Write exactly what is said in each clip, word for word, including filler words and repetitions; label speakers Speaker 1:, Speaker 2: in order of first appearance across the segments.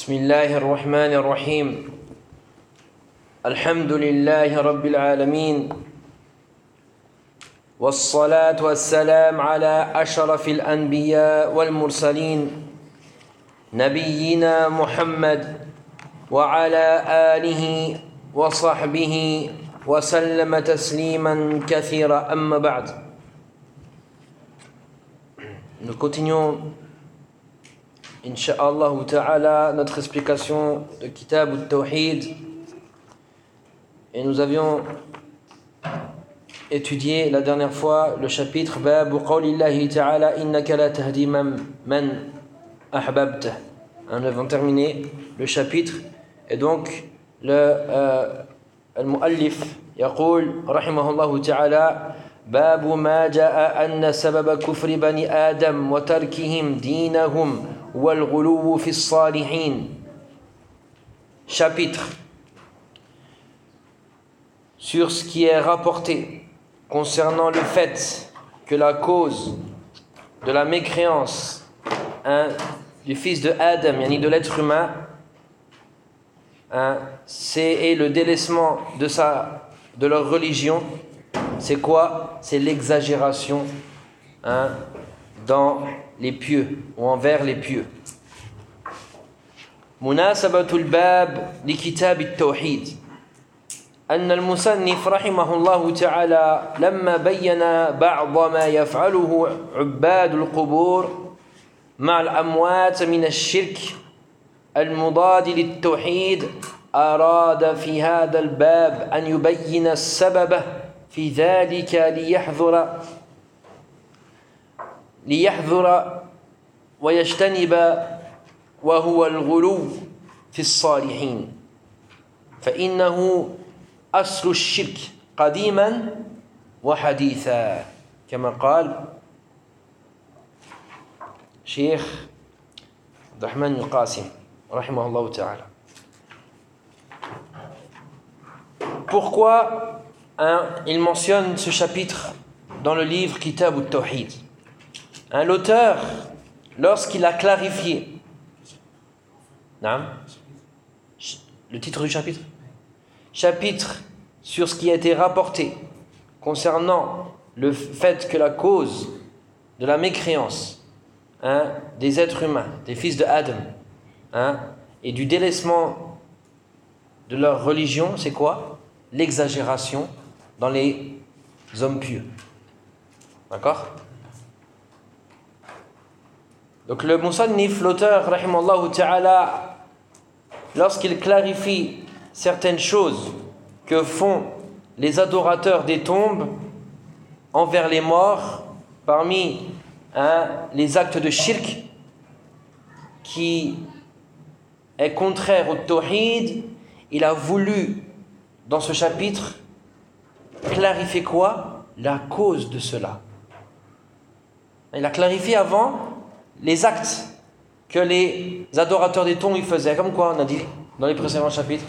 Speaker 1: بسم الله الرحمن الرحيم الحمد لله رب العالمين والصلاة والسلام على أشرف الأنبياء والمرسلين نبينا محمد وعلى آله وصحبه وسلم تسليما كثيرا أما بعد. Nous continuons Inch'Allah ta'ala notre explication de Kitab al-Tawhid, et nous avions étudié la dernière fois le chapitre Bab qawlillahi ta'ala innaka la tahdi man ahbabta. Nous avons terminé le chapitre, et donc le euh, al-muallif يقول رحمه الله تعالى باب ما جاء أن سبب كفر بني آدم وتركهم دينهم والغلو في الصالحين. Chapitre sur ce qui est rapporté concernant le fait que la cause de la mécréance hein, du fils de Adam, yani de l'être humain, hein, c'est le délaissement de, sa, de leur religion. C'est quoi? C'est l'exagération hein, dans les pieux ou envers les pieux. مناسبة الباب لكتاب التوحيد أن المصنف رحمه الله تعالى لما بين بعض ما يفعله عباد القبور مع الأموات من الشرك المضاد للتوحيد أراد في هذا الباب أن يبين السبب في ذلك ليحذر ليحذر ويجتنب وهو الغلو في الصالحين فإنه أصل الشرك قديما وحديثا كما قال شيخ عبد الرحمن القاسم رحمه الله تعالى. Pourquoi hein, il mentionne ce chapitre dans le livre Kitab al-Tawhid? Hein, l'auteur, lorsqu'il a clarifié non, le titre du chapitre chapitre sur ce qui a été rapporté concernant le fait que la cause de la mécréance hein, des êtres humains, des fils de Adam hein, et du délaissement de leur religion, c'est quoi? L'exagération dans les hommes pieux. D'accord? Donc le Musannif, l'auteur, rahimallahu ta'ala, lorsqu'il clarifie certaines choses que font les adorateurs des tombes envers les morts, parmi hein, les actes de shirk qui est contraire au tawhid, il a voulu dans ce chapitre clarifier quoi? La cause de cela. Il a clarifié avant les actes que les adorateurs des tombes ils faisaient, comme quoi on a dit dans les précédents chapitres.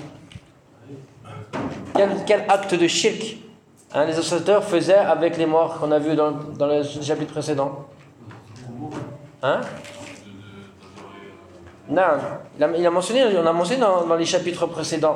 Speaker 1: Quel, quel acte de shirk hein, les adorateurs faisaient avec les morts qu'on a vu dans, dans le chapitre précédent? Hein? Non, il a, il a mentionné, on a mentionné dans, dans les chapitres précédents.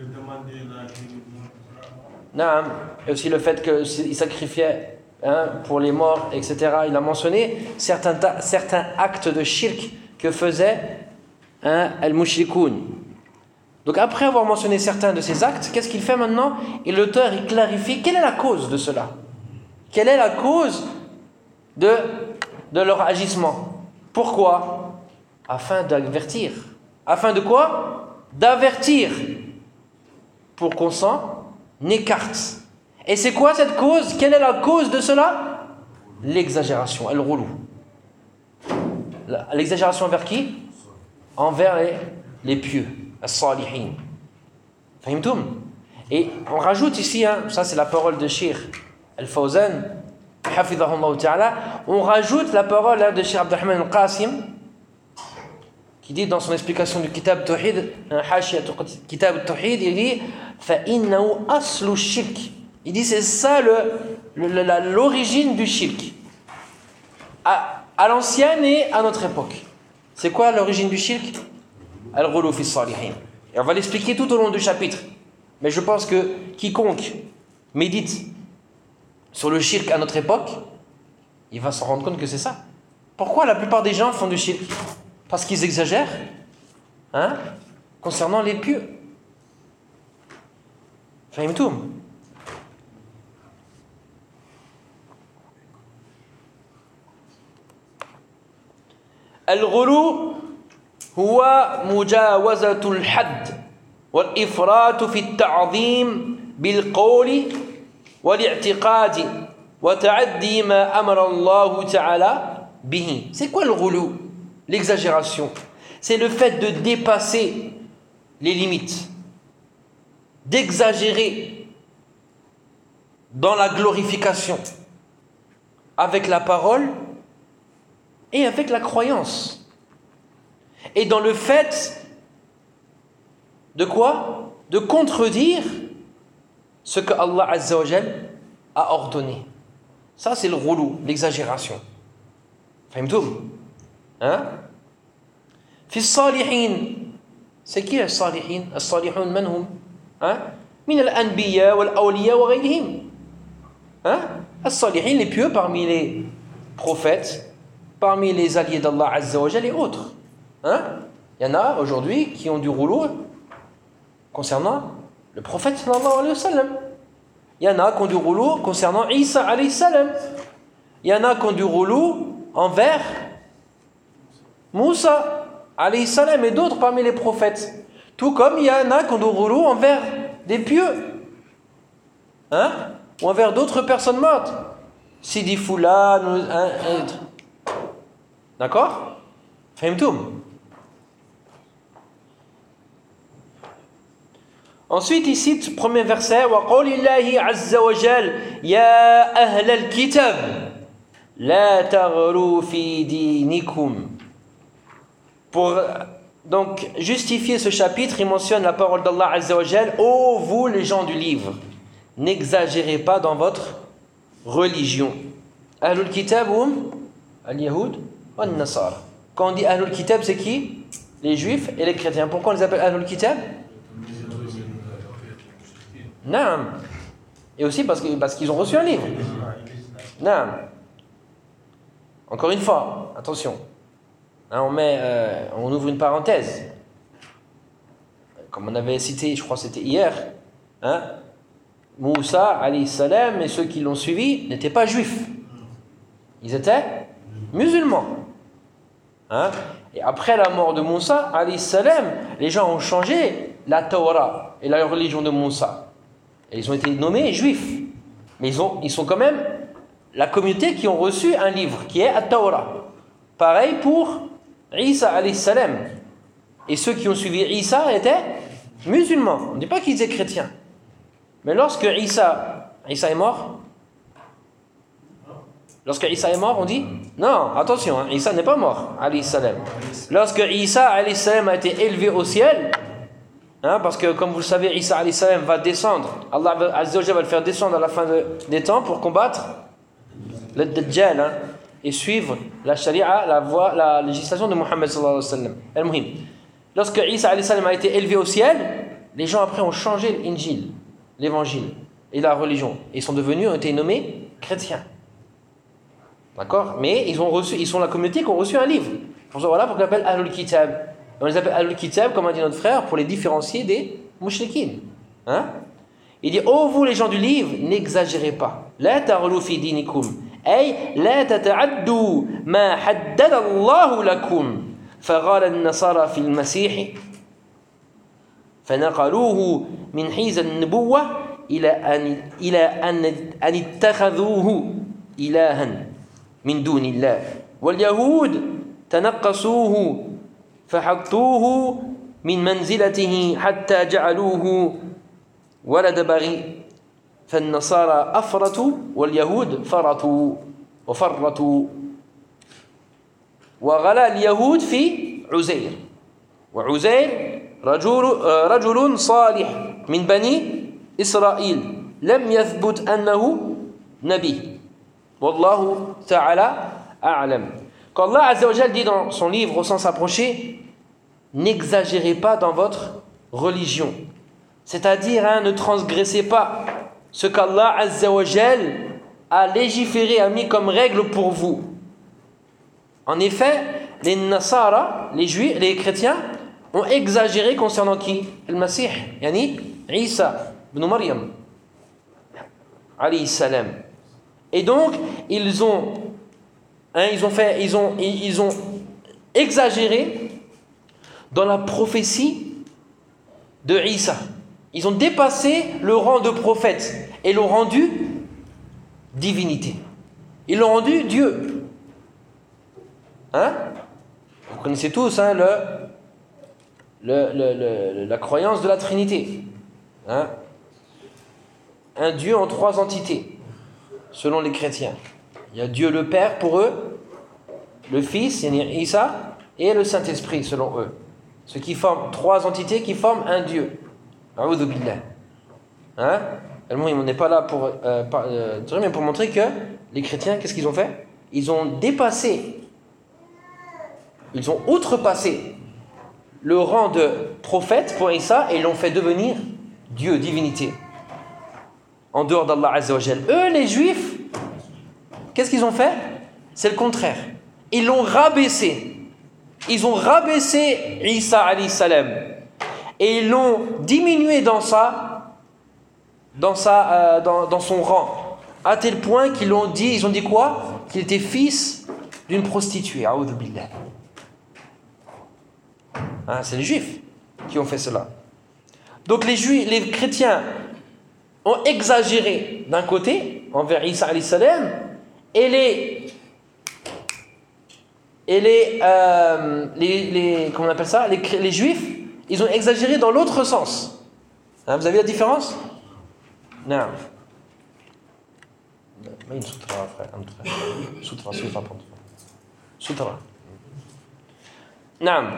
Speaker 1: Non, et aussi le fait qu'il sacrifiait hein, pour les morts, et cetera. Il a mentionné certains, ta- certains actes de shirk que faisait hein, al-mushrikoun. Donc après avoir mentionné certains de ces actes, qu'est-ce qu'il fait maintenant? Et l'auteur il clarifie quelle est la cause de cela. Quelle est la cause de, de leur agissement? Pourquoi? Afin d'avertir. Afin de quoi? D'avertir. Pour qu'on s'en écarte. Et c'est quoi cette cause? Quelle est la cause de cela? L'exagération, al-ghulu. L'exagération envers qui? Envers les, les pieux, as-salihin. Fahimtum? Et on rajoute ici, hein, ça c'est la parole de Cheikh Al-Fawzan, hafidhahullah ta'ala, on rajoute la parole hein, de Cheikh Abd al-Rahman al-Qasim, qui dit dans son explication du Kitab al-Tawhid, Hashiyat Kitab al-Tawhid, il dit فَإِنَّهُ أَصْلُ الشِّرْكِ. Il dit c'est ça le, le, la, l'origine du shirk. À, à l'ancienne et à notre époque. C'est quoi l'origine du shirk? al-ghulu fi salihin. Et on va l'expliquer tout au long du chapitre. Mais je pense que quiconque médite sur le shirk à notre époque, il va s'en rendre compte que c'est ça. Pourquoi la plupart des gens font du shirk? Parce qu'ils exagèrent, hein, concernant les pieux. Fahimtum? Al-ghulu huwa mujawazatul hadd wal ifrat fi at-ta'zim bil qawli wal i'tiqadi wa ta'addi ma amara Allah ta'ala bihi. C'est quoi le ghulu? L'exagération. C'est le fait de dépasser les limites, d'exagérer dans la glorification avec la parole et avec la croyance. Et dans le fait de quoi? De contredire ce que Allah Azza wa Jal a ordonné. Ça, c'est le ghulu, l'exagération. Fahimtum? Hein? Fi salihin. C'est qui les salihin? Les salihun, man hum? Hein? Min al-anbiya wal-awliya wa ghayrihim. Hein? Les salihin, les pieux parmi les prophètes, parmi les alliés d'Allah Azza wa Jal et autres. Hein? Il y en a aujourd'hui qui ont du ghulu concernant le prophète sallallahu alayhi wa sallam. Il y en a qui ont du ghulu concernant Isa alayhi salam. Il y en a qui ont du ghulu envers Moussa alayhi salam et d'autres parmi les prophètes. Tout comme il y en a qui ont du ghulu envers des pieux. Hein? Ou envers d'autres personnes mortes. Sidi Fulan, hein, et... D'accord? Fahimtum? Ensuite, il cite, premier verset, wa qawlillahi azza wa jal, ya ahl al-kitab, la taghlu fi dinikum. Pour donc justifier ce chapitre, il mentionne la parole d'Allah azza wa jal, ô vous les gens du livre, n'exagérez pas dans votre religion. Ahlul kitab hum al-yahoud wa al-nasara. Quand on dit ahlul kitab, c'est qui? Les juifs et les chrétiens. Pourquoi on les appelle ahlul kitab? Non. Et aussi parce, que, parce qu'ils ont reçu un livre. Non. Encore une fois, attention. Hein, on, met, euh, on ouvre une parenthèse. Comme on avait cité, je crois que c'était hier, hein, Moussa alayhi salam et ceux qui l'ont suivi n'étaient pas juifs. Ils étaient musulmans. Hein? Et après la mort de Moussa alayhi salam, les gens ont changé la Torah et la religion de Moussa. Et ils ont été nommés juifs. Mais ils, ont, ils sont quand même la communauté qui ont reçu un livre qui est la Torah. Pareil pour Isa alayhi salam. Et ceux qui ont suivi Isa étaient musulmans. On ne dit pas qu'ils étaient chrétiens. Mais lorsque Isa, Isa est mort, lorsque Isa est mort, on dit non, attention, hein, Isa n'est pas mort, alayhi salam. Lorsque Isa alayhi salam a été élevé au ciel, hein, parce que comme vous le savez, Isa alayhi salam va descendre, Allah Azza wa Jalla va le faire descendre à la fin de, des temps pour combattre le Dajjal, hein, et suivre la sharia, la voie, la législation de Muhammad sallallahu alayhi wa sallam. Al-Muhim. Lorsque Isa alayhi salam a été élevé au ciel, les gens après ont changé l'Injil, l'évangile et la religion. Ils sont devenus, ont été nommés chrétiens. D'accord? Mais ils ont reçu, ils sont la communauté qui ont reçu un livre. Pour ça, voilà pourquoi on appelle Ahlul Kitab. On les appelle Ahlul Kitab, comme a dit notre frère, pour les différencier des mouchriquines. Hein? Il dit, oh vous les gens du livre, n'exagérez pas. La taghlu fi dinikum. Ay, la tata'addu ma haddada Allahu lakum. فقال النصارى في المسيح فنقلوه من حيز النبوة إلى أن إلى أن أن اتخذوه إلها من دون الله واليهود تنقصوه فحطوه من منزلته حتى جعلوه ولد بغي فالنصارى أفرطوا واليهود فرطوا وفرطوا وغلا اليهود في عزير وعزير رجل رجل صالح من بني إسرائيل لم يثبت أنه نبي والله تعالى أعلم. Quand Allah Azza wa Jal dit dans son livre au sens approché, n'exagérez pas dans votre religion. C'est-à-dire, hein, ne transgressez pas ce qu'Allah Azza wa Jal a légiféré, a mis comme règle pour vous. En effet, les Nasara, les Juifs, les chrétiens, ont exagéré concernant qui? Le Masih, yani Isa ibn Maryam, alayhi salam. Et donc, ils ont, hein, ils ont fait, ils ont, ils ont exagéré dans la prophétie de Isa. Ils ont dépassé le rang de prophète et l'ont rendu divinité. Ils l'ont rendu Dieu. Hein? Vous connaissez tous, hein, le, le, le, le, la croyance de la Trinité. Hein? Un Dieu en trois entités, selon les chrétiens. Il y a Dieu le Père pour eux, le Fils, Isa, et le Saint-Esprit, selon eux. Ce qui forment trois entités qui forment un Dieu. A'udhu billah. Hein? On n'est pas là pour, euh, par, euh, mais pour montrer que les chrétiens, qu'est-ce qu'ils ont fait? Ils ont dépassé, ils ont outrepassé le rang de prophète pour Isa et l'ont fait devenir Dieu, divinité, en dehors d'Allah Azza wa Jal. Eux, les Juifs, qu'est-ce qu'ils ont fait? C'est le contraire. Ils l'ont rabaissé. Ils ont rabaissé Isa alayhi salam et ils l'ont diminué dans sa, dans sa, euh, dans, dans son rang, à tel point qu'ils l'ont dit, ils ont dit quoi? Qu'il était fils d'une prostituée. A'udhu billah. Hein, c'est les Juifs qui ont fait cela. Donc les Juifs, les chrétiens ont exagéré d'un côté envers Isa alayhi salam et les et les, euh, les, les comment on appelle ça, les, les Juifs, ils ont exagéré dans l'autre sens. Hein, vous avez la différence? Non. ما ينسوترا frère, سوترا سوترا سوترا. نعم.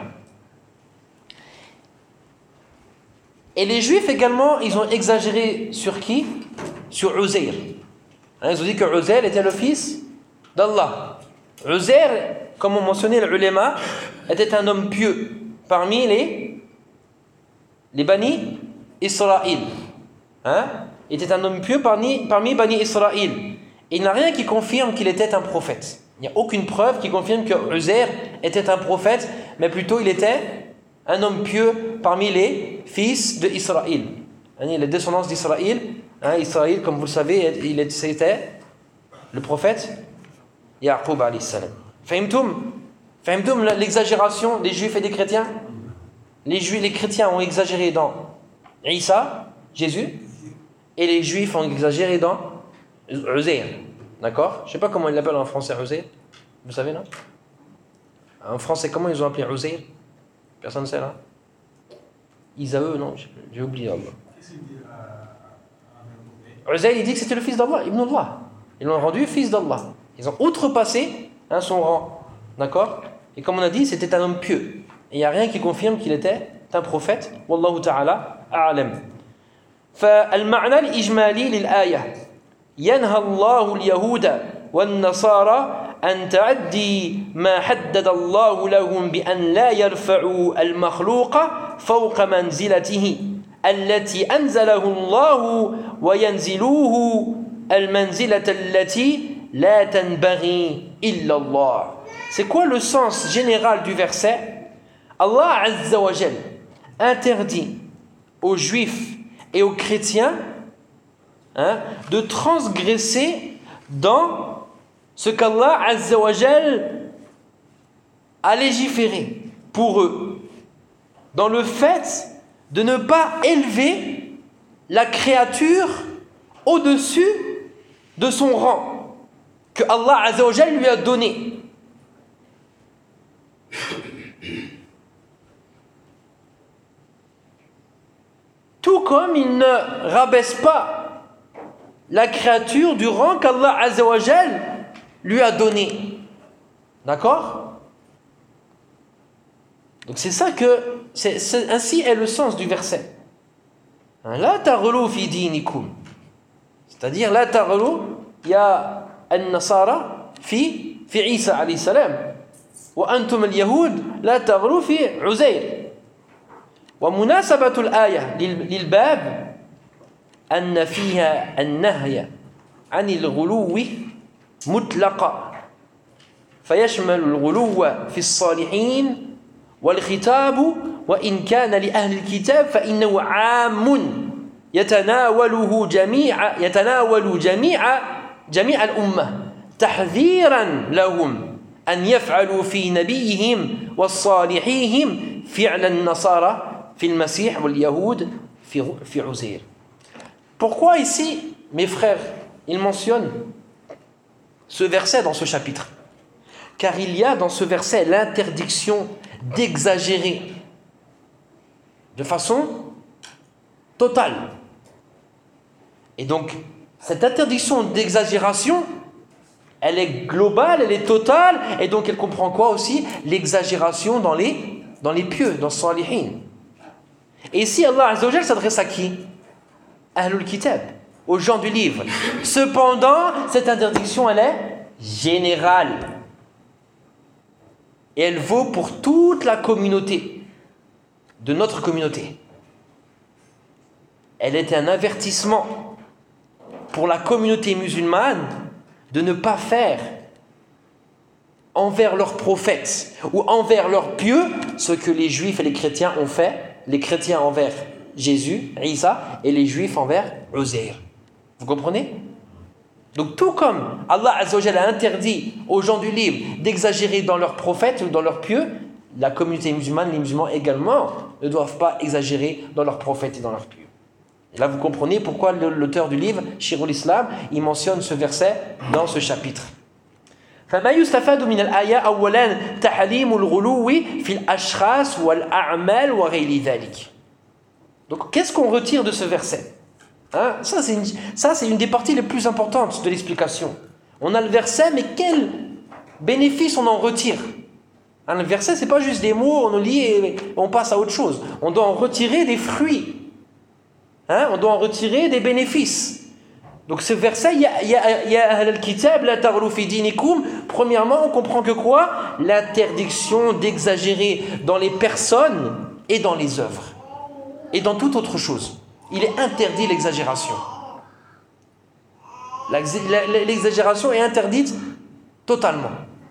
Speaker 1: Et les Juifs également, ils ont exagéré sur qui? Sur Uzair. Hein, ils ont dit que Uzair était le fils d'Allah. Uzair, comme on mentionnait le ulama, était un homme pieux parmi les les Bani Israël. Hein? Il était un homme pieux parmi, parmi Bani Israël. Il n'y a rien qui confirme qu'il était un prophète. Il n'y a aucune preuve qui confirme que Uzair était un prophète, mais plutôt il était un homme pieux parmi les fils d'Israël. Les descendants d'Israël. Hein, Israël, comme vous le savez, il était, c'était le prophète Yaqub alayhi salam. Fahimtum? Fahimtum l'exagération des Juifs et des chrétiens? Les Juifs, les chrétiens ont exagéré dans Isa, Jésus, et les Juifs ont exagéré dans Uzair. D'accord? Je ne sais pas comment ils l'appellent en français, Uzair. Vous savez, non? En français, comment ils ont appelé Uzair? Personne ne sait, là? Isaïe, non? J'ai oublié Allah. Uzair, il dit que c'était le fils d'Allah, Ibn Allah. Ils l'ont rendu fils d'Allah. Ils ont outrepassé, hein, son rang. D'accord? Et comme on a dit, c'était un homme pieux. Et il n'y a rien qui confirme qu'il était un prophète. Wallahu ta'ala a'lam. فالمعنى الإجمالي للآية ينهى الله اليهود والنصارى أن تعدي ما حدد الله لهم بأن لا يرفعوا المخلوق فوق منزلته التي أنزله الله وينزلوه المنزلة التي لا تنبغي إلا الله. C'est quoi le sens général du verset? Allah Azza wa Jal interdit aux Juifs et aux chrétiens, hein, de transgresser dans ce qu'Allah Azza wa Jal a légiféré pour eux, dans le fait de ne pas élever la créature au-dessus de son rang que Allah Azza wa Jal lui a donné. Tout comme il ne rabaisse pas la créature du rang qu'Allah Azza wa Jal lui a donné. D'accord? Donc c'est ça que, c'est, c'est, ainsi est le sens du verset. La taghlu fi dinikum. C'est-à-dire, la taghlu, il y a an-nasara fi, fi Isa alayhi salam. Wa antum al-yahoud, la taghlu fi Uzair. ومناسبة الآية للباب أن فيها النهي عن الغلو مطلقا فيشمل الغلو في الصالحين والخطاب وإن كان لأهل الكتاب فإنه عام يتناوله جميع يتناول جميع جميع الأمة تحذيرا لهم أن يفعلوا في نبيهم والصالحيهم فعل النصارى في المسيح واليهود في في عزير. Pourquoi ici, mes frères, il mentionne ce verset dans ce chapitre? Car il y a dans ce verset l'interdiction d'exagérer de façon totale. Et donc, cette interdiction d'exagération, elle est globale, elle est totale, et donc elle comprend quoi aussi? L'exagération dans les, dans les pieux, dans Salihin. Et ici, Allah Azza wa Jal s'adresse à qui? Ahlul Kitab, aux gens du livre. Cependant, cette interdiction, elle est générale. Et elle vaut pour toute la communauté, de notre communauté. Elle est un avertissement pour la communauté musulmane de ne pas faire envers leurs prophètes ou envers leurs pieux ce que les juifs et les chrétiens ont fait, les chrétiens envers Jésus, Isa, et les juifs envers Uzair. Vous comprenez? Donc tout comme Allah Azza wa Jalla a interdit aux gens du livre d'exagérer dans leurs prophètes ou dans leurs pieux, la communauté musulmane, les musulmans également, ne doivent pas exagérer dans leurs prophètes et dans leurs pieux. Et là vous comprenez pourquoi l'auteur du livre, Shirul Islam, il mentionne ce verset dans ce chapitre. فما يستفاد من الآية أولا تحريم الغلو في الأشخاص والأعمال وغير ذلك. Donc qu'est-ce qu'on retire de ce verset? Hein? Ça, c'est une, ça c'est une des parties les plus importantes de l'explication. On a le verset, mais quel bénéfice on en retire? Hein, le verset, c'est pas juste des mots, on le lit et on passe à autre chose. On doit en retirer des fruits. Hein? On doit en retirer des bénéfices. Donc ce verset, il y a, il y a, il y a al-kitab, la taghlu fi dinikum. Premièrement, on comprend que quoi? L'interdiction d'exagérer dans les personnes et dans les œuvres. Et dans toute autre chose. Il est interdit l'exagération. L'exagération est interdite totalement.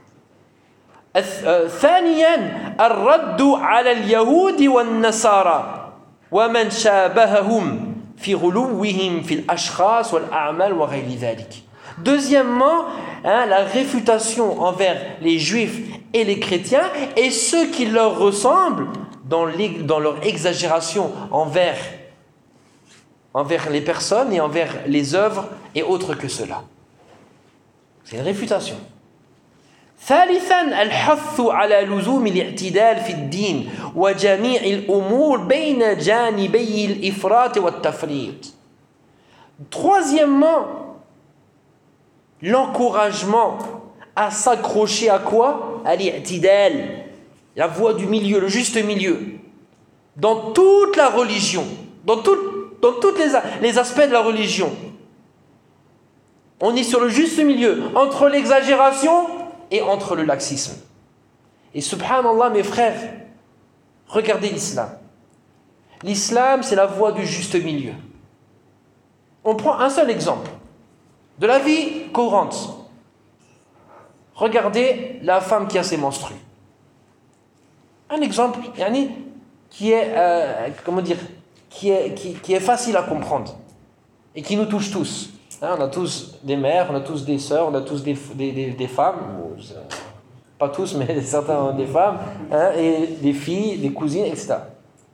Speaker 1: ثانيا الرد على اليهود والنصارى ومن شابههم في غلوهم في الأشخاص والأعمال وغير ذلك. Deuxièmement, hein, la réfutation envers les juifs et les chrétiens et ceux qui leur ressemblent dans, dans leur exagération envers, envers les personnes et envers les œuvres et autres que cela. C'est une réfutation. ثالثا الحث على لزوم الاعتدال في الدين وجميع الأمور بين جانبي الإفراط والتفريط. Troisièmement, l'encouragement à s'accrocher à quoi? À l'i'tidal, la voie du milieu, le juste milieu. Dans toute la religion, dans, tout, dans tous les, les aspects de la religion. On est sur le juste milieu entre l'exagération et entre le laxisme. Et subhanallah, mes frères, regardez l'islam. L'islam, c'est la voie du juste milieu. On prend un seul exemple de la vie courante. Regardez la femme qui a ses menstrues. Un exemple, yani, qui est, euh, comment dire, qui est, qui, qui est facile à comprendre et qui nous touche tous. Hein, on a tous des mères, on a tous des sœurs, on a tous des, des, des, des femmes, pas tous, mais certains ont des femmes, hein, et des filles, des cousines, et cetera.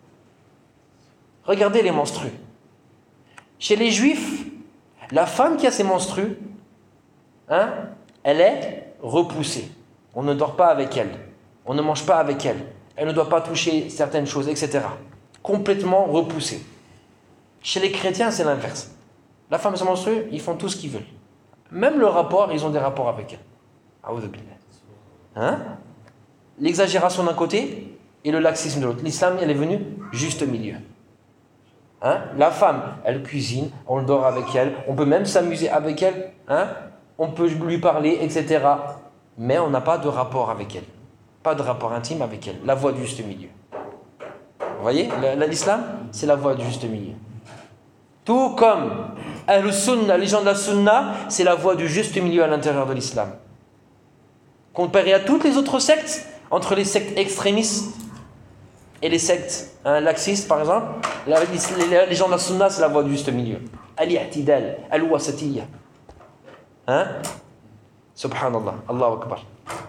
Speaker 1: Regardez les menstrues. Chez les juifs, la femme qui a ses menstrues, hein, elle est repoussée. On ne dort pas avec elle, on ne mange pas avec elle, elle ne doit pas toucher certaines choses, et cetera. Complètement repoussée. Chez les chrétiens, c'est l'inverse. La femme se menstrue, ils font tout ce qu'ils veulent. Même le rapport, ils ont des rapports avec elle. Hein? L'exagération d'un côté et le laxisme de l'autre. L'islam, elle est venue juste au milieu. Hein? La femme, elle cuisine, on dort avec elle, on peut même s'amuser avec elle, hein? On peut lui parler, et cetera. Mais on n'a pas de rapport avec elle. Pas de rapport intime avec elle. La voie du juste milieu. Vous voyez, l'islam, c'est la voie du juste milieu. Tout comme Ahl-Sunnah, les gens de la Sunna, c'est la voie du juste milieu à l'intérieur de l'islam. Comparé à toutes les autres sectes, entre les sectes extrémistes et les sectes hein, laxistes, par exemple, les, les gens de la Sunna, c'est la voie du juste milieu. Al-i'tidal, al-wasatiyya. Hein? Subhanallah, Allahu Akbar.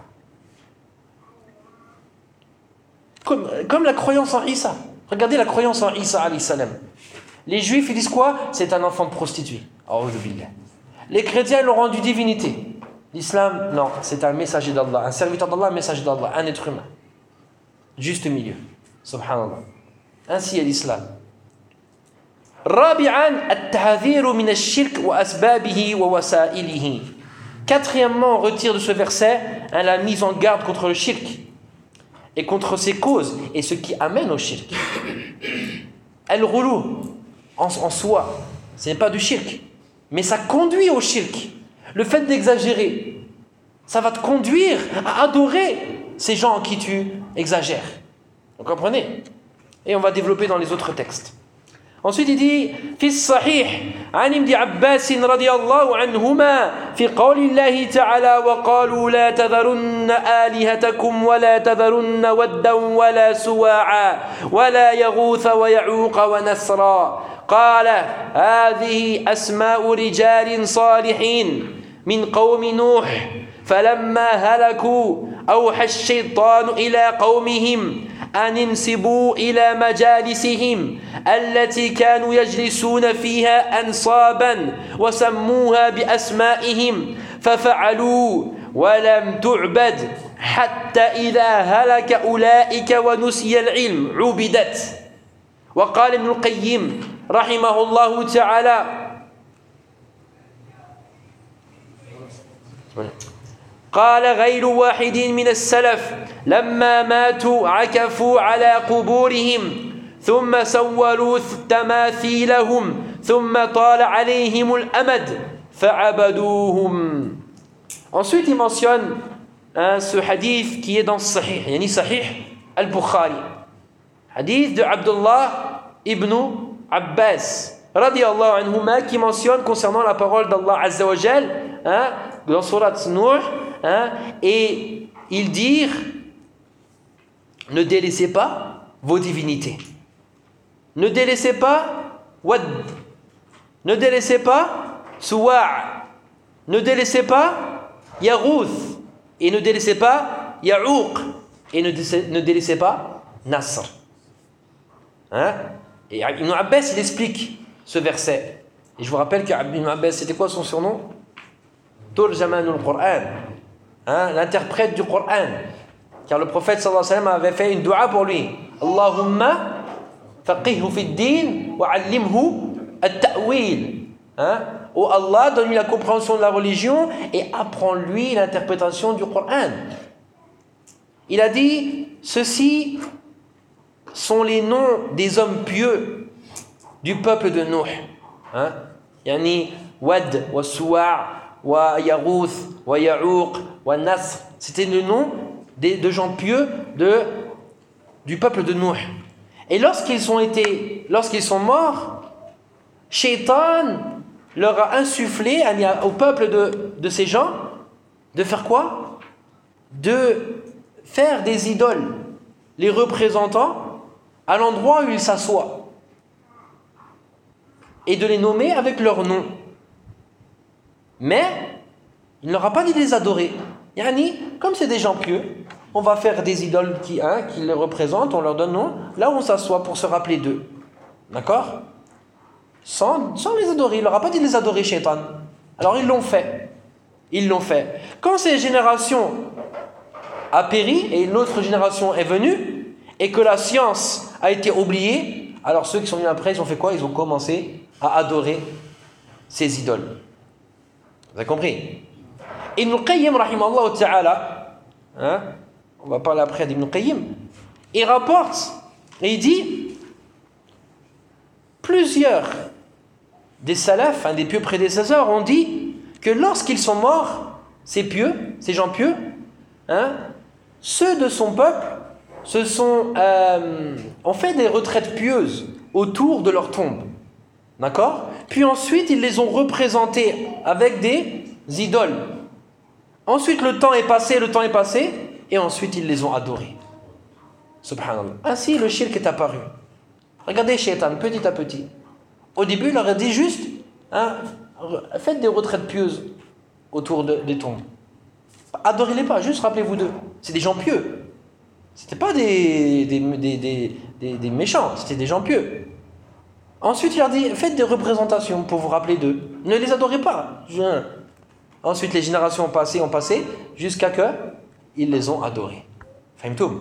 Speaker 1: Comme, comme la croyance en Isa. Regardez la croyance en Isa alayhi salam. Les juifs, ils disent quoi? C'est un enfant de prostituée. A'udhu billah. Les chrétiens l'ont rendu divinité. L'islam, non, c'est un messager d'Allah, un serviteur d'Allah, un messager d'Allah, un être humain. Juste milieu. Subhanallah. Ainsi est l'islam. رابعا التحذير من الشرك وأسبابه ووسائله. Quatrièmement, on retire de ce verset hein, la mise en garde contre le shirk et contre ses causes et ce qui amène au shirk. Al-ghulou en, en soi, ce n'est pas du shirk, mais ça conduit au shirk. Le fait d'exagérer, ça va te conduire à adorer ces gens en qui tu exagères. Vous comprenez? Et on va développer dans les autres textes. Ensuite, il dit في الصحيح عن ابن عباس رضي الله عنهما في قول الله تعالى وقالوا لا تذرن آلهتكم ولا تذرن ودا ولا سواعا ولا يغوث ويعوق ونسرا قال هذه أسماء رجال صالحين من قوم نوح فلما هلكوا أوحى الشيطان إلى قومهم أن انسبوا إلى مجالسهم التي كانوا يجلسون فيها أنصابا وسموها بأسمائهم ففعلوا ولم تعبد حتى إذا هلك أولئك ونسي العلم عبدت. وقال ابن القيم رحمه الله تعالى قال غير واحد من السلف لما ماتوا عكفوا على قبورهم ثم سولوا تماثيلهم ثم طال عليهم الأمد فعبدوهم. Ensuite, il mentionne hein, ce hadith qui est dans Sahih, yani Sahih al-Bukhari. Hadith de Abdullah ibn Abbas, radiyallahu anhuma, qui mentionne concernant la parole d'Allah Azza wa Jal, hein, dans Surat Nuh, hein, et ils dirent ne délaissez pas vos divinités. Ne délaissez pas Wad. Ne délaissez pas Suwa'. Ne délaissez pas Yaghouth. Et ne délaissez pas Ya'ouq. Et ne délaissez, ne délaissez pas Nasr. Hein? Et Ibn Abbas, il explique ce verset. Et je vous rappelle qu'Ibn Abbas, c'était quoi son surnom? Turjamanul Qur'an. Hein? L'interprète du Qur'an. Car le prophète sallallahu alayhi wa sallam avait fait une dua pour lui. Allahumma faqihhu fi d-din wa 'allimhu at-ta'wil. Hein? Oh Allah, donne-lui la compréhension de la religion et apprends-lui l'interprétation du Coran. Il a dit, ceux-ci sont les noms des hommes pieux du peuple de Nuh. Hein? Yani Wad, wa Suwa', wa Yaghouth, wa Ya'ouq, wa Nasr. C'était le nom des, de gens pieux de, du peuple de Nuh. Et lorsqu'ils ont été, lorsqu'ils sont morts, Shaitan leur a insufflé au peuple de, de ces gens de faire quoi? De faire des idoles, les représentant à l'endroit où ils s'assoient et de les nommer avec leur nom. Mais il ne leur a pas dit de les adorer. Yani, comme c'est des gens pieux, on va faire des idoles qui, hein, qui les représentent, on leur donne nom, là où on s'assoit pour se rappeler d'eux. D'accord? Sans, sans les adorer. Il ne leur a pas dit de les adorer, Shaitan. Alors ils l'ont fait. Ils l'ont fait. Quand cette génération a péri et une autre génération est venue et que la science a été oubliée, alors ceux qui sont venus après, ils ont fait quoi? Ils ont commencé à adorer ces idoles. Vous avez compris? Ibn al-Qayyim, rahimahullah ta'ala, hein, on va parler après d'Ibn al-Qayyim, il rapporte et il dit plusieurs des salafs, hein, des pieux prédécesseurs, ont dit que lorsqu'ils sont morts, ces pieux, ces gens pieux, hein, ceux de son peuple se sont, euh, ont fait des retraites pieuses autour de leur tombe. D'accord ? Puis ensuite, ils les ont représentés avec des idoles. Ensuite, le temps est passé, le temps est passé, et ensuite, ils les ont adorés. Subhanallah. Ainsi, le shirk est apparu. Regardez Shaitan, petit à petit. Au début, il leur a dit juste, hein, faites des retraites pieuses autour de, des tombes. Adorez-les pas, juste rappelez-vous d'eux. C'est des gens pieux. C'était pas des, des, des, des, des, des méchants, c'était des gens pieux. Ensuite, il leur dit, faites des représentations pour vous rappeler d'eux. Ne les adorez pas. Ensuite, les générations ont passé, ont passé, jusqu'à que ils les ont adorés. Fahimtoum.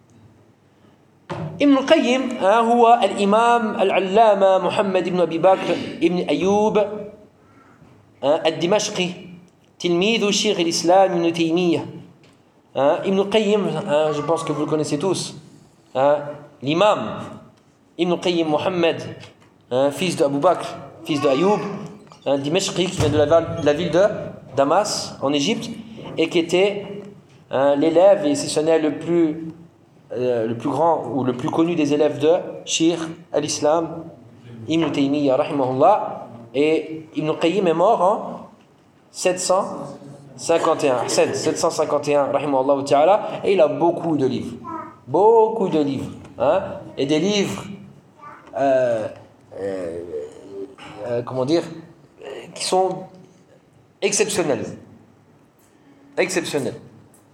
Speaker 1: Ibn al-Qayyim هو الإمام العلامة محمد بن أبي بكر ابن أيوب الدمشقي تلميذ شيخ الإسلام ابن تيمية. Ibn al-Qayyim, je pense que vous le connaissez tous, l'imam Ibn al-Qayyim Mohammed, fils de Abu Bakr, fils de Ayoub, un Dimashqi qui vient de la, de la ville de Damas en Égypte et qui était hein, l'élève et si ce n'est le plus euh, le plus grand ou le plus connu des élèves de Cheikh al-Islam Ibn Taymiyyah rahimahullah. Et Ibn al-Qayyim est mort en sept cent cinquante et un sept cent cinquante et un rahimahullah ta'ala, et il a beaucoup de livres beaucoup de livres hein, et des livres euh, euh, euh, comment dire qui sont exceptionnels exceptionnels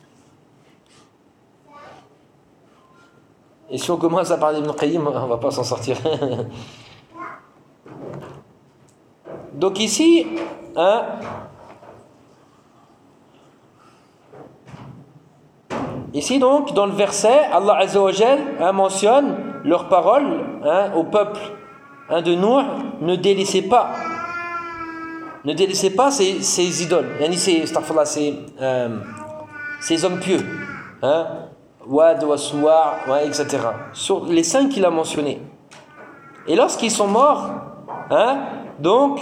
Speaker 1: et si on commence à parler d'Ibn Qayyim, on va pas s'en sortir. Donc ici hein, ici donc dans le verset Allah Azza wa Jal hein, mentionne leurs paroles hein, au peuple hein, de Nuh: ne délaissez pas ne délaissez pas ces, ces idoles, ces, ces, euh, ces hommes pieux hein, Wad, Waswa, ouais, et cetera. Sur les cinq qu'il a mentionnés. Et lorsqu'ils sont morts, hein, donc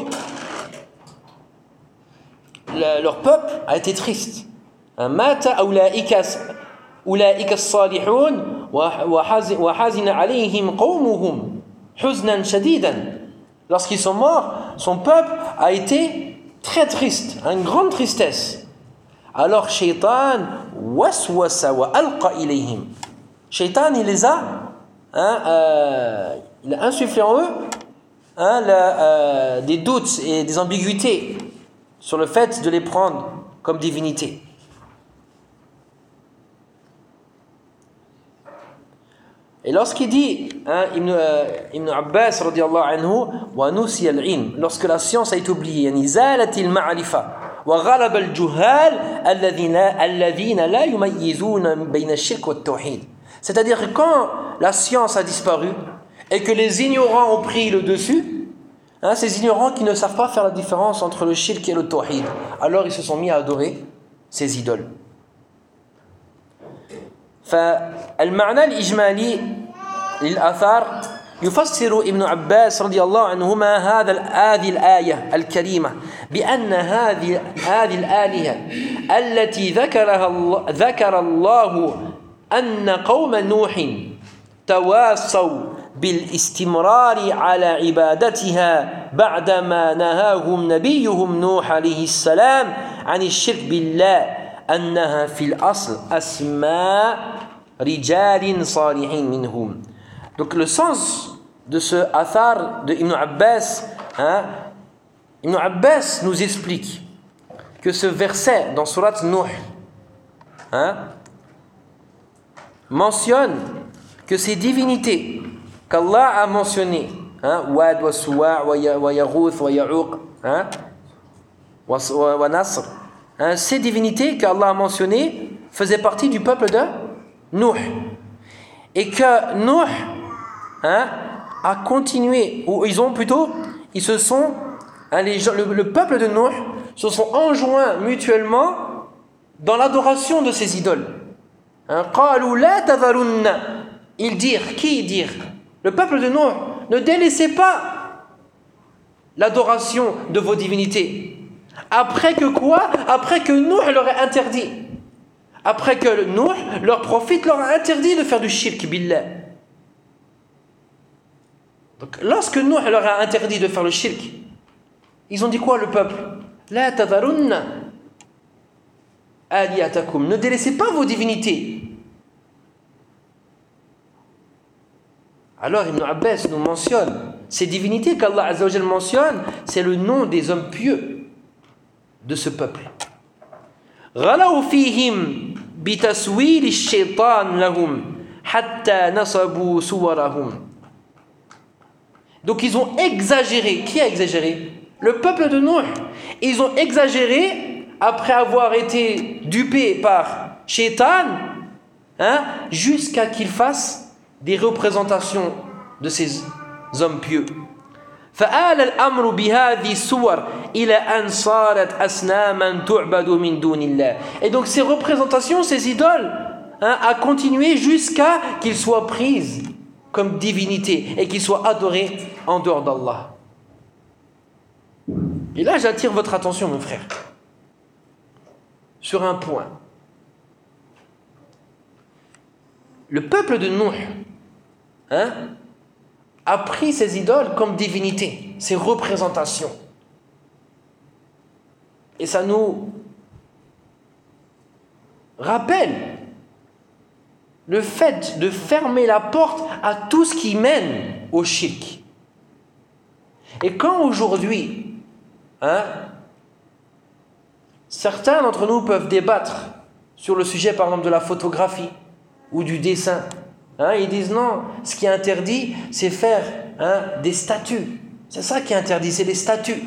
Speaker 1: le, leur peuple a été triste. Mata ulaika ulaika as-salihun wa hazina alayhim qawmuhum huznan shadidan. Lorsqu'ils sont morts, son peuple a été très triste, une grande tristesse. Alors Shaitan waswasa wa alqa ilayhim. Shaitan il les a hein, euh, il a insufflé en eux hein, la, euh, des doutes et des ambiguïtés sur le fait de les prendre comme divinités. Et lorsqu'il dit hein, Ibn, euh, Ibn Abbas radiyallahu anhu wa nusiya al-ilm, lorsque la science a été oubliée, yani zalatil ma'rifa wa ghalaba al-juhal alladhina alladhina la yumayyizuna bayna ash-shirk wa at-tauhid. C'est-à-dire que quand la science a disparu et que les ignorants ont pris le dessus, hein, ces ignorants qui ne savent pas faire la différence entre le shirk et le tauhid, alors ils se sont mis à adorer ces idoles. فالمعنى الإجمالي للآثار يفسر ابن عباس رضي الله عنهما هذا هذه الآية الكريمة بأن هذه هذه الآلهة التي ذكرها الله ذكر الله أن قوم نوح تواصوا بالاستمرار على عبادتها بعدما نهاهم نبيهم نوح عليه السلام عن الشرك بالله أنها في الأصل أسماء رجال صالحين منهم. Donc le sens de ce athar de Ibn Abbas, hein, Ibn Abbas nous explique que ce verset dans Surat Nuh hein, mentionne que ces divinités qu'Allah a mentionnées, hein, Wad, wa Suwa, wa Yaghouth, wa Ya'uq, hein, wa Nasr, hein, ces divinités qu'Allah a mentionnées faisaient partie du peuple de Nuh. Et que Nuh hein, a continué, ou ils ont plutôt, ils se sont, hein, les gens, le, le peuple de Nuh se sont enjoints mutuellement dans l'adoration de ces idoles. قالوا لا تذرن. Ils dirent, qui dirent? Le peuple de Nuh, ne délaissez pas l'adoration de vos divinités. Après que quoi? Après que Nuh leur ait interdit. après que Nuh, leur prophète, leur a interdit de faire du shirk billah. Donc, lorsque Nuh leur a interdit de faire le shirk, ils ont dit quoi, le peuple? La tadharunna aliyatakum. Ne délaissez pas vos divinités. Alors Ibn Abbas nous mentionne ces divinités qu'Allah Azza wa Jal mentionne, c'est le nom des hommes pieux de ce peuple. غلوا فيهم بتسويل الشيطان لهم حتى نصبوا صورهم. Donc ils ont exagéré. Qui a exagéré? Le peuple de Nuh. Ils ont exagéré après avoir été dupés par Shaitan, hein, jusqu'à qu'ils fassent des représentations de ces hommes pieux. فآل الأمر بهذه الصور إلى أن صارت أصناما تعبد من دون الله. Et donc ces représentations, ces idoles, hein, a continué jusqu'à qu'ils soient prises comme divinités et qu'ils soient adorés en dehors d'Allah. Et là, j'attire votre attention, mon frère, sur un point. Le peuple de Nuh, hein, a pris ces idoles comme divinités, ces représentations. Et ça nous rappelle le fait de fermer la porte à tout ce qui mène au shirk. Et quand aujourd'hui, hein, certains d'entre nous peuvent débattre sur le sujet, par exemple, de la photographie ou du dessin, hein, ils disent non, ce qui est interdit, c'est faire, hein, des statues. C'est ça qui est interdit, c'est des statues.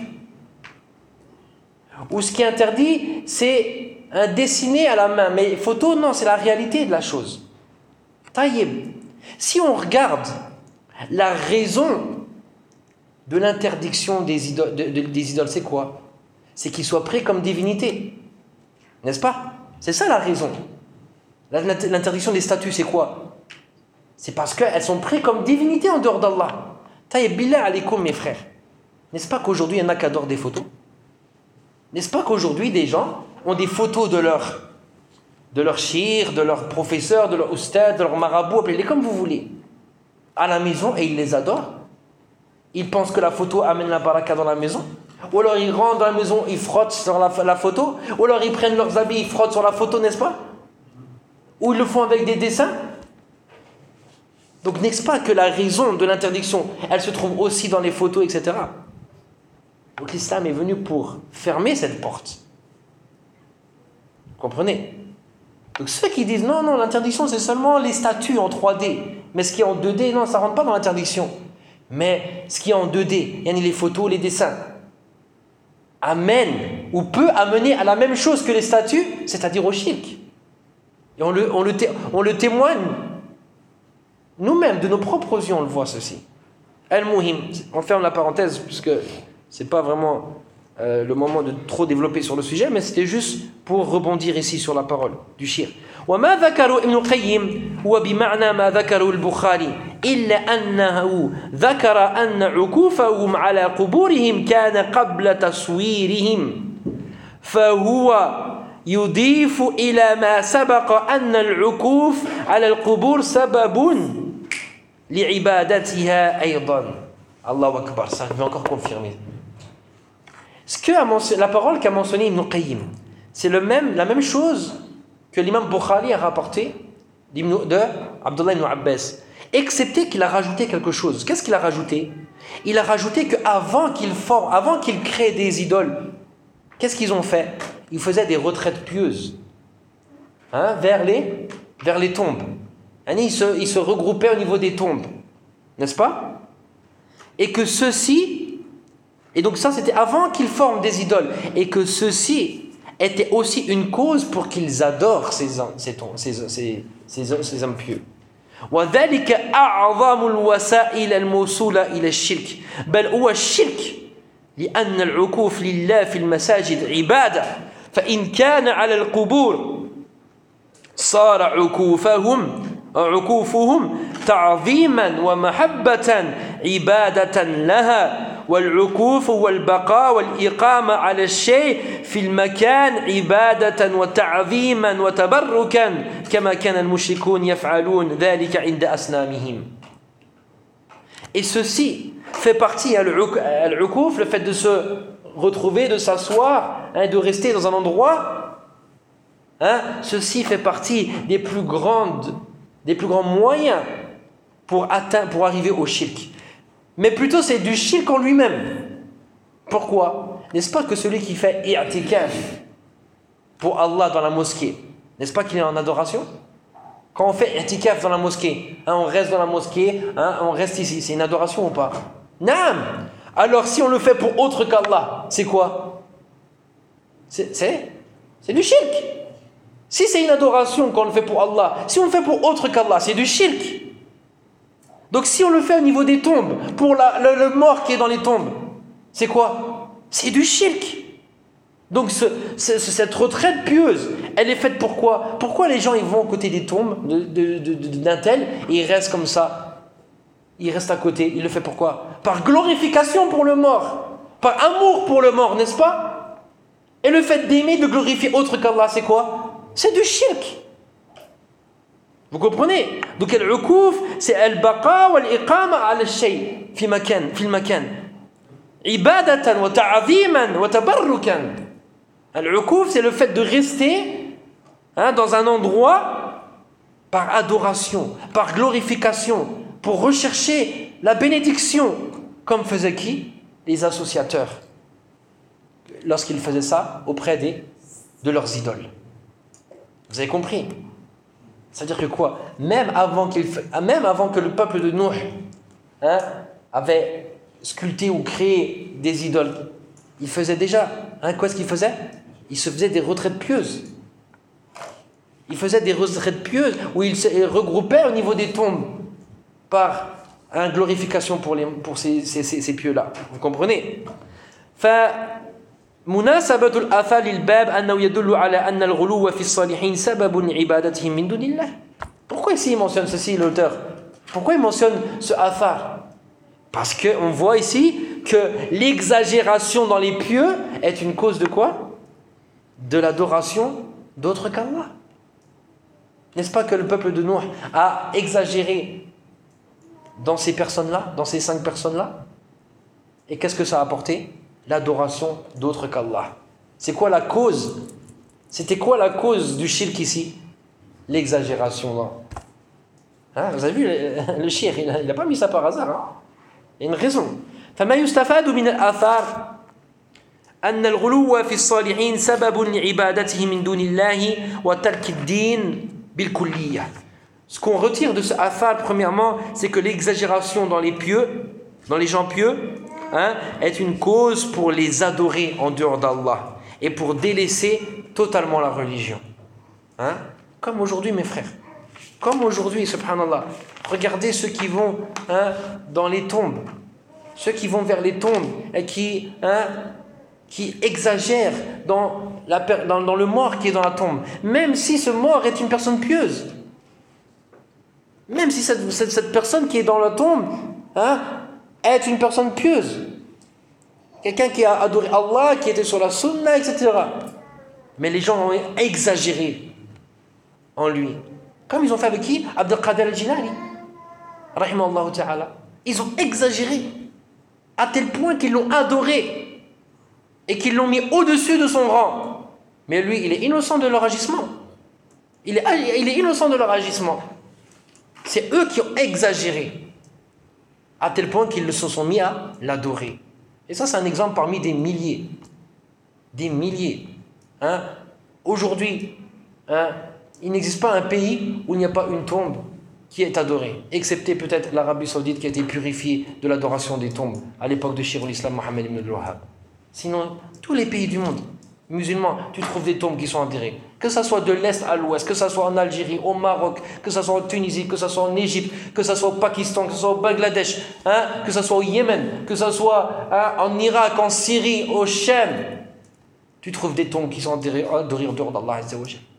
Speaker 1: Ou ce qui est interdit, c'est un dessiné à la main. Mais photo, non, c'est la réalité de la chose. Taïeb. Si on regarde la raison de l'interdiction des idoles, de, de, des idoles, c'est quoi? C'est qu'ils soient pris comme divinités. N'est-ce pas? C'est ça la raison. L'interdiction des statues, c'est quoi? C'est parce qu'elles sont prises comme divinités en dehors d'Allah. Taïeb, billah alaykoum, mes frères. N'est-ce pas qu'aujourd'hui, il y en a qui adorent des photos? N'est-ce pas qu'aujourd'hui, des gens ont des photos de leur, de leur shir, de leur professeur, de leur oustad, de leur marabout, appelez-les comme vous voulez, à la maison, et ils les adorent? Ils pensent que la photo amène la baraka dans la maison? Ou alors ils rentrent dans la maison, ils frottent sur la, la photo? Ou alors ils prennent leurs habits, ils frottent sur la photo, n'est-ce pas? Ou ils le font avec des dessins? Donc n'est-ce pas que la raison de l'interdiction, elle se trouve aussi dans les photos, et cetera. Donc l'islam est venu pour fermer cette porte. Vous comprenez? Donc ceux qui disent non, non, l'interdiction c'est seulement les statues en trois D. Mais ce qui est en deux D, non, ça ne rentre pas dans l'interdiction. Mais ce qui est en deux D, il y a les photos, les dessins, amène ou peut amener à la même chose que les statues, c'est-à-dire au shirk. Et on le, on le, té- on le témoigne. Nous-mêmes, de nos propres yeux, on le voit ceci. Al-Muhim, on ferme la parenthèse, puisque ce n'est pas vraiment euh, le moment de trop développer sur le sujet, mais c'était juste pour rebondir ici sur la parole du shirk. وما ذكر ابن القيم هو بمعنى ما ذكره البخاري إلا أنه ذكر أن عكوفهم على قبورهم كان قبل تصويرهم فهو يضيف إلى ما سبق أن العكوف على القبور سبب لعبادتها أيضا. Allahu Akbar, ça je vais encore confirmer. Ce que a mentionné, la parole qu'a mentionné Ibn Qayyim, c'est le même, la même chose que l'imam Bukhari a rapporté de Abdullah ibn Abbas, excepté qu'il a rajouté quelque chose. Qu'est-ce qu'il a rajouté? Il a rajouté qu'avant qu'ils forment, avant qu'ils créent des idoles, qu'est-ce qu'ils ont fait? Ils faisaient des retraites pieuses, hein, vers, les, vers les tombes. Ils se, ils se regroupaient au niveau des tombes, n'est-ce pas? Et que ceci, et donc ça c'était avant qu'ils forment des idoles, et que ceci était aussi une cause pour qu'ils adorent ces, ces, ces, ces, ces, ces hommes pieux. وذلك أعظم الوسائل الموصولة إلى الشرك بل هو الشرك لأن العكوف لله في المساجد عبادة فإن كان على القبور صار عكوفهم عكوفهم تعظيما ومحبة عبادة لها والعكوف هو البقاء والإقامة على الشيء في المكان عبادة وتعظيما وتبركا كما كان المشركون يفعلون ذلك عند أصنامهم. Et ceci fait partie, al-ukuf, le fait de se retrouver, de s'asseoir, hein, de rester dans un endroit, hein, ceci fait partie des plus grandes, des plus grands moyens pour atteindre, pour arriver au shirk. Mais plutôt c'est du shirk en lui-même. Pourquoi? N'est-ce pas que celui qui fait i'tikaf pour Allah dans la mosquée, n'est-ce pas qu'il est en adoration? Quand on fait i'tikaf dans la mosquée, hein, on reste dans la mosquée, hein, on reste ici, c'est une adoration ou pas? Naam. Alors si on le fait pour autre qu'Allah, c'est quoi? C'est, c'est, c'est du shirk. Si c'est une adoration qu'on le fait pour Allah, si on le fait pour autre qu'Allah, c'est du shirk. Donc si on le fait au niveau des tombes, pour la, le, le mort qui est dans les tombes, c'est quoi? C'est du shirk. Donc ce, ce, cette retraite pieuse, elle est faite pour quoi? Pourquoi les gens ils vont à côté des tombes de, de, de, de, d'un tel et ils restent comme ça? Ils restent à côté, ils le font pourquoi? Par glorification pour le mort, par amour pour le mort, n'est-ce pas? Et le fait d'aimer, de glorifier autre qu'Allah, c'est quoi? C'est du shirk. Vous comprenez? Donc al-ukuf, c'est al-baqa wal-iqama ala al-shay fi makan, fi al-makan. Ibadatan wa ta'ziman wa tabarrukan. Al-ukuf, c'est le fait de rester, hein, dans un endroit par adoration, par glorification, pour rechercher la bénédiction, comme faisaient qui? Les associateurs. Lorsqu'ils faisaient ça auprès des, de leurs idoles. Vous avez compris? C'est-à-dire que quoi? Même avant, qu'il, même avant que le peuple de Nuh, hein, avait sculpté ou créé des idoles, il faisait déjà, hein, quoi est-ce qu'il faisait? Il se faisait des retraites pieuses. Il faisait des retraites pieuses où il se regroupait au niveau des tombes par une hein, glorification pour, les, pour ces, ces, ces, ces pieux-là. Vous comprenez? مناسبة الآثار للباب أنه يدل على أن الغلو في الصالحين سبب عبادتهم من دون الله. Pourquoi ici il mentionne ceci l'auteur? Pourquoi il mentionne ce athar? Parce qu'on voit ici que l'exagération dans les pieux est une cause de quoi? De l'adoration d'autres qu'Allah. N'est-ce pas que le peuple de Nuh a exagéré dans ces personnes-là, dans ces cinq personnes-là? Et qu'est-ce que ça a apporté? L'adoration d'autres qu'Allah. C'est quoi la cause? C'était quoi la cause du shirk ici? L'exagération. Hein, vous avez vu, le, le shirk, il n'a pas mis ça par hasard. Hein? Il y a une raison. فما يستفاد من الآثار أن الغلو في الصالحين سبب لعبادته من دون الله وترك الدين بالكلية. Ce qu'on retire de ce athar, premièrement, c'est que l'exagération dans les pieux, dans les gens pieux, hein, est une cause pour les adorer en dehors d'Allah et pour délaisser totalement la religion. Hein? Comme aujourd'hui, mes frères. Comme aujourd'hui, subhanallah. Regardez ceux qui vont, hein, dans les tombes. Ceux qui vont vers les tombes et qui, hein, qui exagèrent dans, la, dans, dans le mort qui est dans la tombe. Même si ce mort est une personne pieuse. Même si cette, cette, cette personne qui est dans la tombe, hein, est une personne pieuse. Quelqu'un qui a adoré Allah, qui était sur la sunna, et cetera. Mais les gens ont exagéré en lui. Comme ils ont fait avec qui? Abd al-Qadir al-Jilani. Rahimahullah ta'ala. Ils ont exagéré à tel point qu'ils l'ont adoré et qu'ils l'ont mis au-dessus de son rang. Mais lui, il est innocent de leur agissement. Il est, il est innocent de leur agissement. C'est eux qui ont exagéré à tel point qu'ils se sont mis à l'adorer. Et ça, c'est un exemple parmi des milliers. Des milliers. Hein? Aujourd'hui, hein, il n'existe pas un pays où il n'y a pas une tombe qui est adorée, excepté peut-être l'Arabie Saoudite qui a été purifiée de l'adoration des tombes à l'époque de Cheikh al-Islam Mohammed ibn al-Wahhab. Sinon, tous les pays du monde musulmans, tu trouves des tombes qui sont enterrées. Que ce soit de l'Est à l'Ouest, que ce soit en Algérie, au Maroc, que ce soit en Tunisie, que ce soit en Égypte, que ce soit au Pakistan, que ce soit au Bangladesh, hein, que ce soit au Yémen, que ce soit, hein, en Irak, en Syrie, au Cham, tu trouves des tombes qui sont enterrées en dehors d'Allah Azza wa Jalla.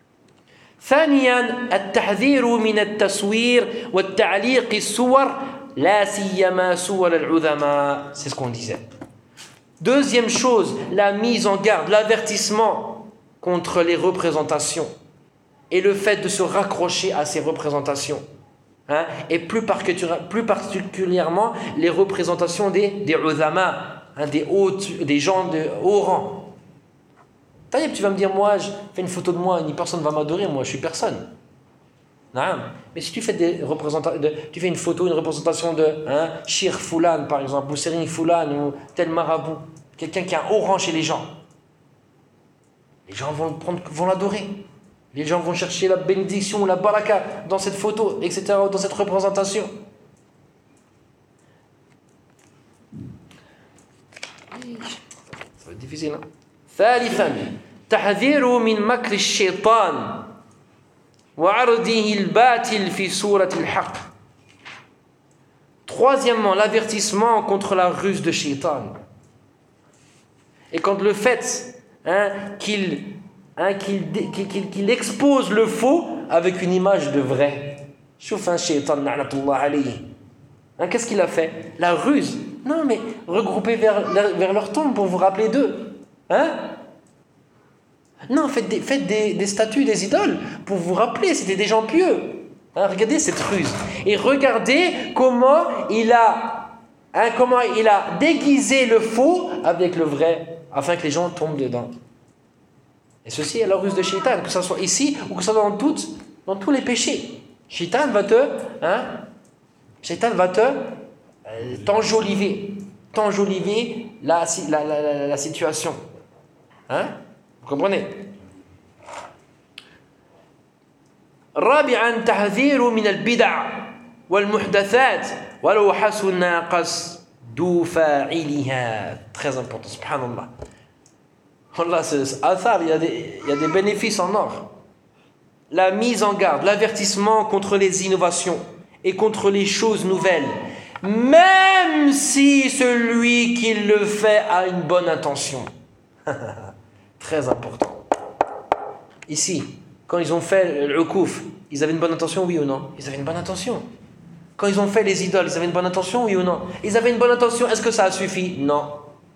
Speaker 1: ثانيا التحذير من التصوير والتعليق الصور la siyama suwar al-udhama. C'est ce qu'on disait. Deuxième chose, la mise en garde, l'avertissement contre les représentations et le fait de se raccrocher à ces représentations. Hein? Et plus, plus particulièrement les représentations des, des udhama, hein, des, hautes, des gens de haut rang. Taïeb, tu vas me dire, moi, je fais une photo de moi, ni personne ne va m'adorer, moi je suis personne. Non. Mais si tu fais, des de, tu fais une photo, une représentation de hein, Shir Foulan par exemple, ou Serine Foulan, ou tel marabout, quelqu'un qui a un haut rang chez les gens, les gens vont, prendre, vont l'adorer. Les gens vont chercher la bénédiction, la baraka dans cette photo, et cetera, dans cette représentation. Ça va être difficile, hein? ثالثا تحذير من مكر الشيطان وعرضه الباطل في صورة الحق. Troisièmement, l'avertissement contre la ruse de Shaitan. Et contre le fait hein, qu'il hein, qu'il, qu'il, qu'il expose le faux avec une image de vrai. Chouf un Shaitan, na'natullah alayhi. Hein, qu'est-ce qu'il a fait? La ruse. Non, mais regroupez vers, vers leur tombe pour vous rappeler d'eux. Hein? Non, faites, des, faites des, des statues, des idoles pour vous rappeler, c'était des gens pieux. Hein, regardez cette ruse. Et regardez comment il a, hein, comment il a déguisé le faux avec le vrai, afin que les gens tombent dedans. Et ceci est la ruse de Shaitan, que ce soit ici ou que ce soit dans, toutes, dans tous les péchés. Shaitan va te, hein, Shaitan va te euh, t'enjoliver, t'enjoliver la, la, la, la, la situation. Hein? Vous comprenez? رابعا تحذير من البدع والمحدثات ولو حسن قصد فاعلها. Très important, subhanallah. Allah, c'est athar, il y a des, il y a des bénéfices en or. La mise en garde, l'avertissement contre les innovations et contre les choses nouvelles, même si celui qui le fait a une bonne intention. Très important. Ici, quand ils ont fait le kouf, ils avaient une bonne intention, oui ou non? Ils avaient une bonne intention. Quand ils ont fait les idoles, ils avaient une bonne intention, oui ou non? Ils avaient une bonne intention, est-ce que ça a suffi? Non.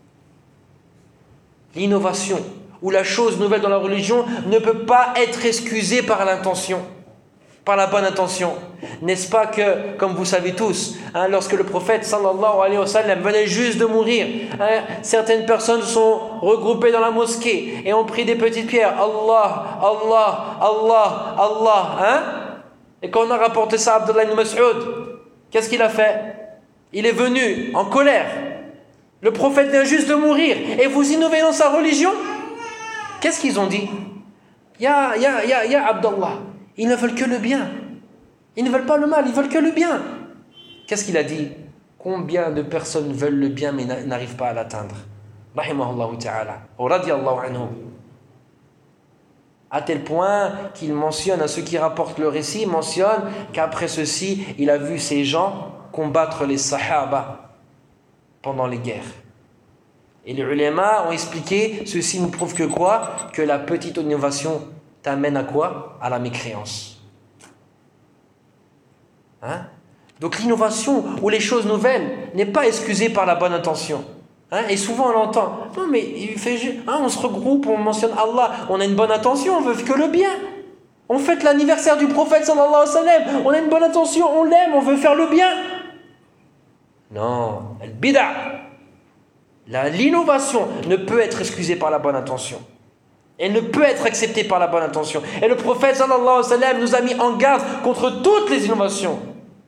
Speaker 1: L'innovation ou la chose nouvelle dans la religion ne peut pas être excusée par l'intention, par la bonne intention. N'est-ce pas que, comme vous savez tous, hein, lorsque le prophète sallallahu alayhi wa sallam venait juste de mourir, hein, certaines personnes sont regroupées dans la mosquée et ont pris des petites pierres. Allah, Allah, Allah, Allah. Hein? Et quand on a rapporté ça à Abdullah ibn Mas'ud, qu'est-ce qu'il a fait? Il est venu en colère. Le prophète vient juste de mourir et vous innovez dans sa religion? Qu'est-ce qu'ils ont dit? Ya, ya, ya, ya Abdullah. Ils ne veulent que le bien. Ils ne veulent pas le mal, ils veulent que le bien. Qu'est-ce qu'il a dit? Combien de personnes veulent le bien mais n'arrivent pas à l'atteindre? Rahimahullah ta'ala. Wa radiyallahu anhu. À tel point qu'il mentionne, à ceux qui rapportent le récit, mentionne qu'après ceci, il a vu ces gens combattre les sahaba pendant les guerres. Et les ulama ont expliqué, ceci nous prouve que quoi? Que la petite innovation t'amène à quoi? À la mécréance. Hein? Donc l'innovation ou les choses nouvelles n'est pas excusée par la bonne intention. Hein? Et souvent on l'entend. Non mais il fait, hein, on se regroupe, on mentionne Allah, on a une bonne intention, on veut que le bien. On fête l'anniversaire du prophète sallallahu alayhi wa sallam, on a une bonne intention, on l'aime, on veut faire le bien. Non, al-bid'a, l'innovation ne peut être excusée par la bonne intention. Elle ne peut être acceptée par la bonne intention. Et le prophète sallallahu alayhi wa sallam nous a mis en garde contre toutes les innovations.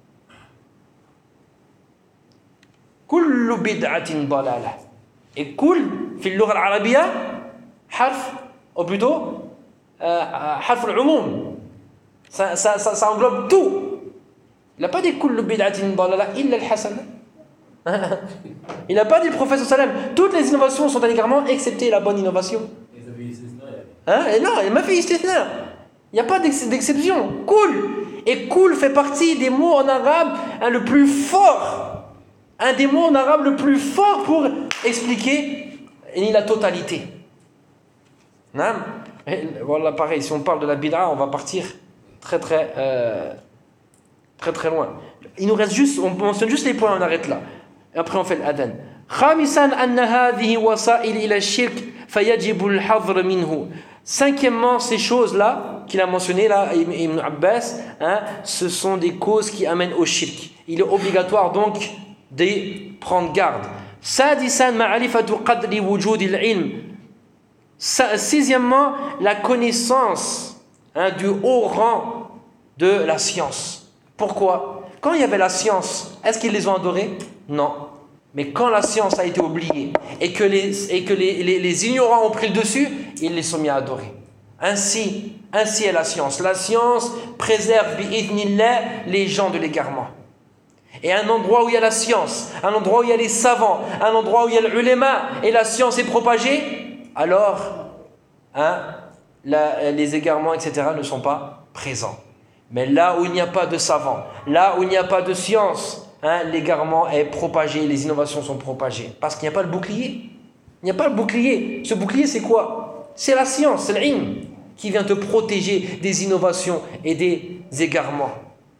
Speaker 1: Kullu bid'atin dalalah. Et kul, fi al-lugha al-arabiyya, harf, ou plutôt, harf al-umum. Ça, ça, ça, ça englobe tout. Il n'a pas dit kullu bid'atin dalalah illa al-hasana. Il n'a pas dit le prophète sallallahu alayhi wa sallam. Toutes les innovations sont intégralement excepté la bonne innovation. Hein? Et non, il m'a fait istithna. Il n'y a pas d'exception. Cool. Et cool fait partie des mots en arabe hein, le plus fort. Un des mots en arabe le plus fort pour expliquer la totalité. Non? Et voilà, pareil, si on parle de la bid'a, on va partir très très, euh, très, très loin. Il nous reste juste, on mentionne juste les points, on arrête là. Et après on fait l'adhan. خامسا أن هذه وسائل إلى الشرك فيجب الحذر منه. Cinquièmement, ces choses-là qu'il a mentionnées là, Ibn Abbas, hein, ce sont des causes qui amènent au shirk. Il est obligatoire donc de prendre garde. سادسا معرفة قدر وجود العلم. Sixièmement, la connaissance, hein, du haut rang de la science. Pourquoi? Quand il y avait la science, est-ce qu'ils les ont adorés? Non. Mais quand la science a été oubliée et que les, et que les, les, les ignorants ont pris le dessus, ils les sont mis à adorer. Ainsi, ainsi est la science. La science préserve bi'idhnillah les gens de l'égarement. Et un endroit où il y a la science, un endroit où il y a les savants, un endroit où il y a l'ulema et la science est propagée, alors hein, la, les égarements, et cetera ne sont pas présents. Mais là où il n'y a pas de savants, là où il n'y a pas de science, hein, l'égarement est propagé, les innovations sont propagées. Parce qu'il n'y a pas le bouclier. Il n'y a pas le bouclier. Ce bouclier, c'est quoi? C'est la science, c'est l'ilm qui vient te protéger des innovations et des égarements.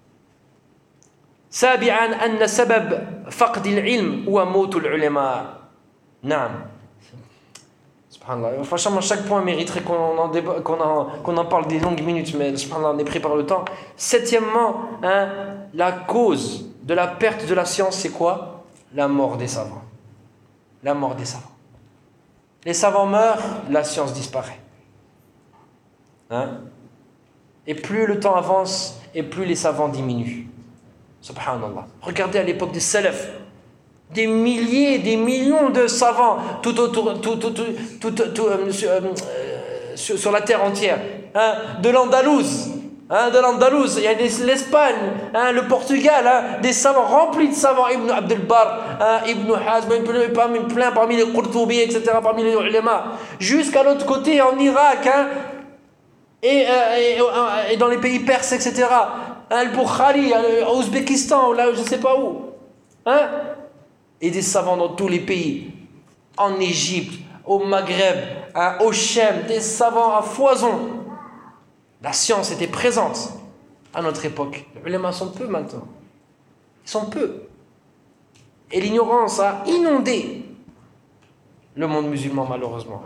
Speaker 1: سابعا أن سبب فقد العلم هو موت العلماء. نعم. Subhanallah. Franchement, chaque point mériterait qu'on en, déba- qu'on en, qu'on en parle des longues minutes, mais subhanallah, on est pris par le temps. Septièmement, hein, la cause de la perte de la science, c'est quoi? La mort des savants. La mort des savants. Les savants meurent, la science disparaît. Hein? Et plus le temps avance, et plus les savants diminuent. Subhanallah. Regardez à l'époque des salafs. Des milliers, des millions de savants tout autour, tout, tout, tout, tout, tout, euh, sur, euh, sur, sur la terre entière. Hein, de l'Andalouse, hein, de l'Andalouse, il y a des, l'Espagne, hein, le Portugal, hein, des savants remplis de savants. Ibn Abdel Bar, hein, Ibn Hazm, parmi, plein parmi les Qurtubi, et cetera, parmi les ulama. Jusqu'à l'autre côté, en Irak, hein, et, euh, et, et dans les pays perses, et cetera. Hein, le Bukhari, en Ouzbékistan, là, je ne sais pas où. Hein? Et des savants dans tous les pays, en Égypte, au Maghreb, hein, au Chem, des savants à foison. La science était présente à notre époque. Les ulama sont peu maintenant. Ils sont peu. Et l'ignorance a inondé le monde musulman, malheureusement.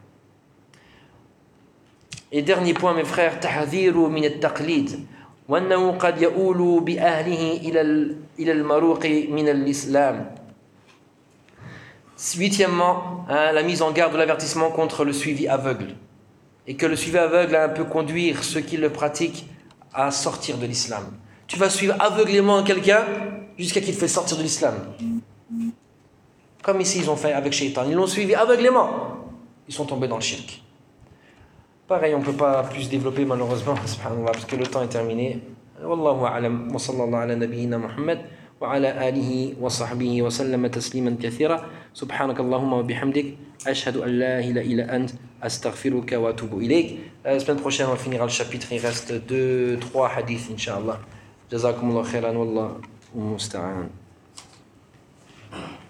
Speaker 1: Et dernier point, mes frères, tahadhiru min at-taqlid. وأنه قد يؤول بأهله إلى إلى المروق من الإسلام. Huitièmement, hein, la mise en garde de l'avertissement contre le suivi aveugle. Et que le suivi aveugle hein, peut conduire ceux qui le pratiquent à sortir de l'islam. Tu vas suivre aveuglément quelqu'un jusqu'à qu'il te fait sortir de l'islam. Comme ici ils ont fait avec Shaitan. Ils l'ont suivi aveuglément. Ils sont tombés dans le shirk. Pareil, on ne peut pas plus développer malheureusement, subhanallah, parce que le temps est terminé. Wallahu a'lam, wa sallallahu ala nabiyyina Muhammad, wa ala alihi wa sahbihi wa sallama tasliman kathira. Subhanak Allahumma wa bihamdik, ashhadu an la ilaha illa ant, astaghfiruka wa atubu ilayk. La semaine prochaine, on finira le chapitre, il reste deux, trois hadiths, inshallah. Jazakumullah khairan, wallahu musta'an.